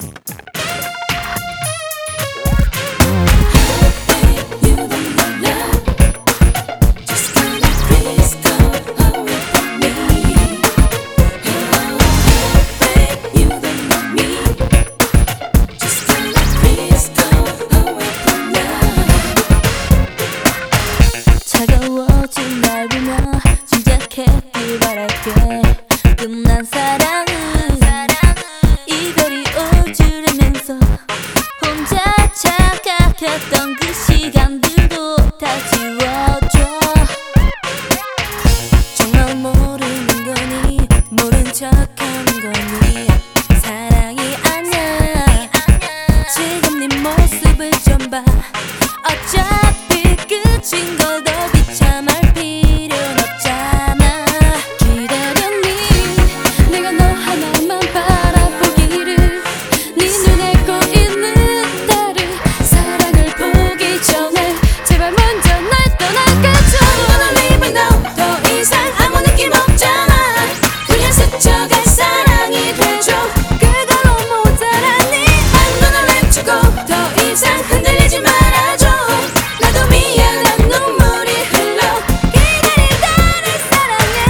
차가워진 날 보며 짐작했길 바랄게. 끝난 사랑은 이별이 올 줄 알면서 혼자 착각했던 그 시간들도 다 지워줘. 정말 모르는 거니 모른 척하는 거니 사랑이 아니야. 지금 네 모습을 좀 봐. 어차피 끝인 걸 더 비참할 필요는 없잖아. 기다렸니 내가 너 하나만 바라보기를. 네 눈에 꼬이는 나를 사랑을 보기 전에 제발 먼저 날 떠나가줘. I'm gonna leave you now. 더 이상 아무 느낌 없잖아. 그냥 스쳐갈 사랑이 돼줘. 그걸로 모자라니. I'm gonna let you go. 더 이상 흔들리지 말아줘. 나도 미안한 눈물이 흘러. 기다리다 날 사랑해.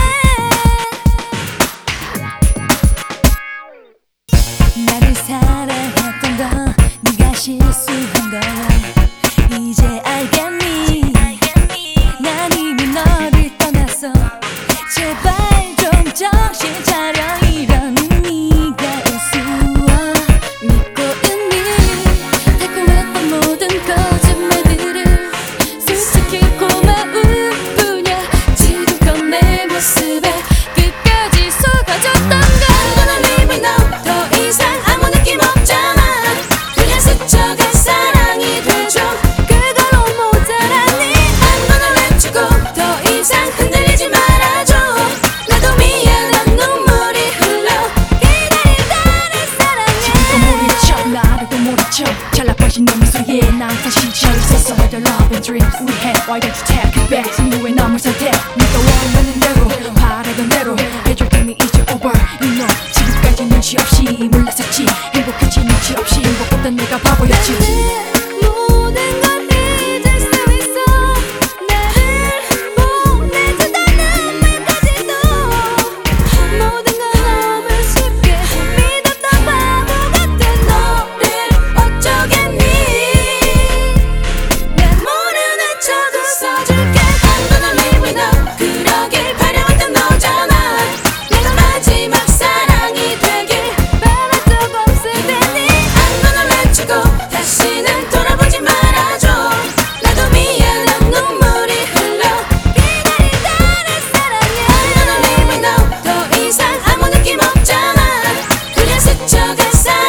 나를 사랑했던 건 네가 실수한 거야. 이제 알겠니? 난 이미 너를 떠났어. 제발 좀 정신 차려. 이러는 네가 우스워. 믿고 있니? 달콤했던 모든 거짓말들을 솔직히 고마울 뿐이야. 지금껏 내 모습에 끝까지 속아줬던 걸. I'm gonna leave you now. 더 이상 아무 느낌 없잖아. 그냥 스쳐갈 사랑이 돼줘. 그걸로 모자라니. I'm gonna let you go. 더 이상 흔들리지 말아줘. 나도 미안한 눈물이 흘러. 기다리다 날 사랑해. 지금도 모른 척 나를 모른 척 잘나빠진 너 미소에 난 다시 절 있었어. With the love and dreams we had. Why don't you take it back? 승리의 너물 선택. 네가 원하는 대로 바라던 대로 해줄 테니 이제 over. You know 지금까지 눈치 없이 몰랐었지. 행복했지 눈치 없이 행복했던 내가 바보였지. 모든 걸 잊을 수 있어. 나를 보내준다는 말까지도. 모든 걸 너무 쉽게 믿었던 바보 같은 너를 어쩌겠니. 난 모르는 척 웃어줄게. I'm gonna leave you now. 그러길 바라왔던 너잖아. 내가 마지막 사랑이 되길 바랄 적 없을 테니. I'm gonna let you go. 다시는 돌아보지 말아줘. 나도 미안한 눈물이 흘러. 기다리다 날 사랑해. I'm gonna leave you now. 더 이상 아무 느낌 없잖아. 그냥 스쳐갈 사랑.